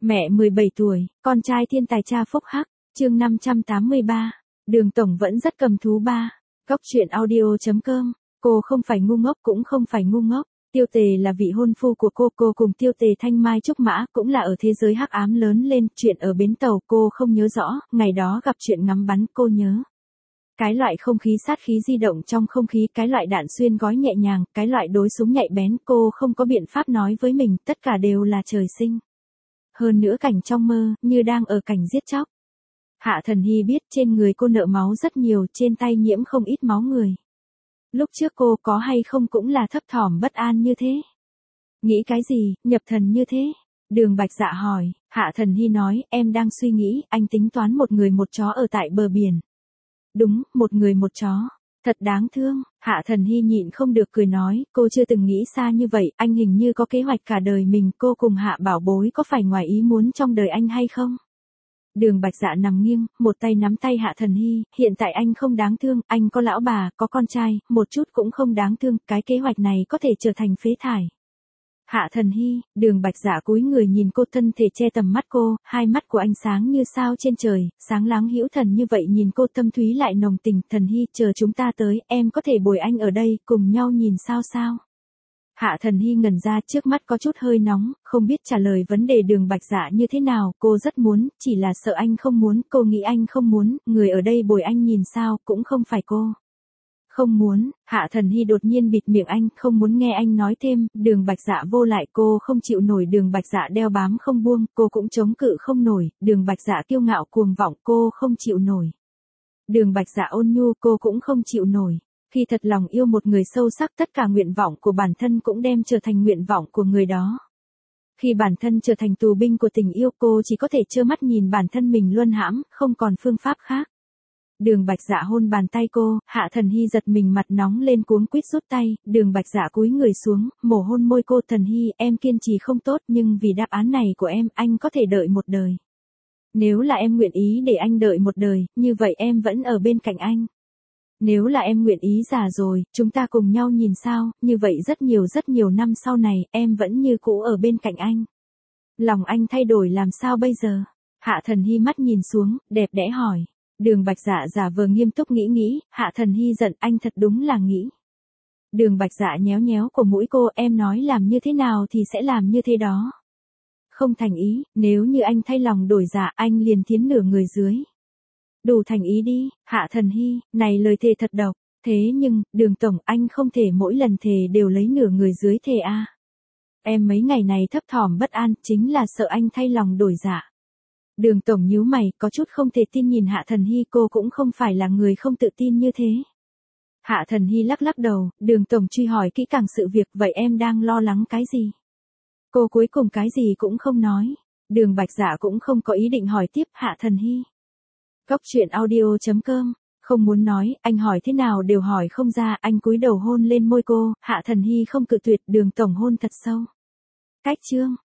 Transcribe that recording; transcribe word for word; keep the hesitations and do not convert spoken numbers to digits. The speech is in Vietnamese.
Mẹ mười bảy tuổi, con trai thiên tài cha phúc hắc, chương năm trăm tám mươi ba. Đường Tổng vẫn rất cầm thú ba. Góc truyện audio chấm com. Cô không phải ngu ngốc cũng không phải ngu ngốc. Tiêu Tề là vị hôn phu của cô, cô cùng Tiêu Tề thanh mai trúc mã cũng là ở thế giới hắc ám lớn lên, chuyện ở bến tàu cô không nhớ rõ, ngày đó gặp chuyện ngắm bắn cô nhớ. Cái loại không khí sát khí di động trong không khí, cái loại đạn xuyên gói nhẹ nhàng, cái loại đối súng nhạy bén, cô không có biện pháp nói với mình, tất cả đều là trời sinh. Hơn nữa cảnh trong mơ, như đang ở cảnh giết chóc. Hạ Thần Hy biết trên người cô nợ máu rất nhiều, trên tay nhiễm không ít máu người. Lúc trước cô có hay không cũng là thấp thỏm bất an như thế. Nghĩ cái gì, nhập thần như thế? Đường Bạch Dạ hỏi. Hạ Thần Hy nói, em đang suy nghĩ, anh tính toán một người một chó ở tại bờ biển. Đúng, một người một chó. Thật đáng thương. Hạ Thần Hy nhịn không được cười nói, cô chưa từng nghĩ xa như vậy, anh hình như có kế hoạch cả đời mình, cô cùng Hạ Bảo Bối có phải ngoài ý muốn trong đời anh hay không? Đường Bạch Dạ nằm nghiêng, một tay nắm tay Hạ Thần Hy, hiện tại anh không đáng thương, anh có lão bà, có con trai, một chút cũng không đáng thương, cái kế hoạch này có thể trở thành phế thải. Hạ Thần Hy, Đường Bạch Dạ cúi người nhìn cô, thân thể che tầm mắt cô, hai mắt của anh sáng như sao trên trời, sáng láng hữu thần như vậy nhìn cô, thâm thúy lại nồng tình. Thần Hy, chờ chúng ta tới, em có thể bồi anh ở đây, cùng nhau nhìn sao sao. Hạ Thần Hy ngẩn ra, trước mắt có chút hơi nóng, không biết trả lời vấn đề Đường Bạch Dạ như thế nào, cô rất muốn, chỉ là sợ anh không muốn, cô nghĩ anh không muốn, người ở đây bồi anh nhìn sao, cũng không phải cô. Không muốn. Hạ Thần Hy đột nhiên bịt miệng anh, không muốn nghe anh nói thêm. Đường Bạch Dạ vô lại, cô không chịu nổi. Đường Bạch Dạ đeo bám không buông, cô cũng chống cự không nổi. Đường Bạch Dạ kiêu ngạo cuồng vọng, cô không chịu nổi. Đường Bạch Dạ ôn nhu, cô cũng không chịu nổi. Khi thật lòng yêu một người sâu sắc, tất cả nguyện vọng của bản thân cũng đem trở thành nguyện vọng của người đó. Khi bản thân trở thành tù binh của tình yêu, cô chỉ có thể trơ mắt nhìn bản thân mình luân hãm, không còn phương pháp khác. Đường Bạch Dạ hôn bàn tay cô, Hạ Thần Hy giật mình, mặt nóng lên cuống quýt rút tay. Đường Bạch Dạ cúi người xuống, mổ hôn môi cô. Thần Hy, em kiên trì không tốt, nhưng vì đáp án này của em, anh có thể đợi một đời. Nếu là em nguyện ý để anh đợi một đời, như vậy em vẫn ở bên cạnh anh. Nếu là em nguyện ý già rồi, chúng ta cùng nhau nhìn sao, như vậy rất nhiều rất nhiều năm sau này, em vẫn như cũ ở bên cạnh anh. Lòng anh thay đổi làm sao bây giờ? Hạ Thần Hy mắt nhìn xuống, đẹp đẽ hỏi. Đường Bạch Dạ giả vờ nghiêm túc nghĩ nghĩ. Hạ Thần Hy giận, anh thật đúng là nghĩ. Đường Bạch Dạ nhéo nhéo của mũi cô, em nói làm như thế nào thì sẽ làm như thế đó. Không thành ý, nếu như anh thay lòng đổi dạ, anh liền thiến nửa người dưới. Đủ thành ý đi. Hạ Thần Hy, này lời thề thật độc. Thế nhưng, Đường Tổng, anh không thể mỗi lần thề đều lấy nửa người dưới thề a. Em mấy ngày này thấp thỏm bất an, chính là sợ anh thay lòng đổi dạ. Đường Tổng nhíu mày, có chút không thể tin nhìn Hạ Thần Hy, cô cũng không phải là người không tự tin như thế. Hạ Thần Hy lắc lắc đầu. Đường Tổng truy hỏi kỹ càng sự việc, vậy em đang lo lắng cái gì? Cô cuối cùng cái gì cũng không nói. Đường Bạch Dạ cũng không có ý định hỏi tiếp. Hạ Thần Hy. Góc truyện audio chấm com. Không muốn nói, anh hỏi thế nào đều hỏi không ra, anh cúi đầu hôn lên môi cô. Hạ Thần Hy không cự tuyệt. Đường Tổng hôn thật sâu. Cách chương.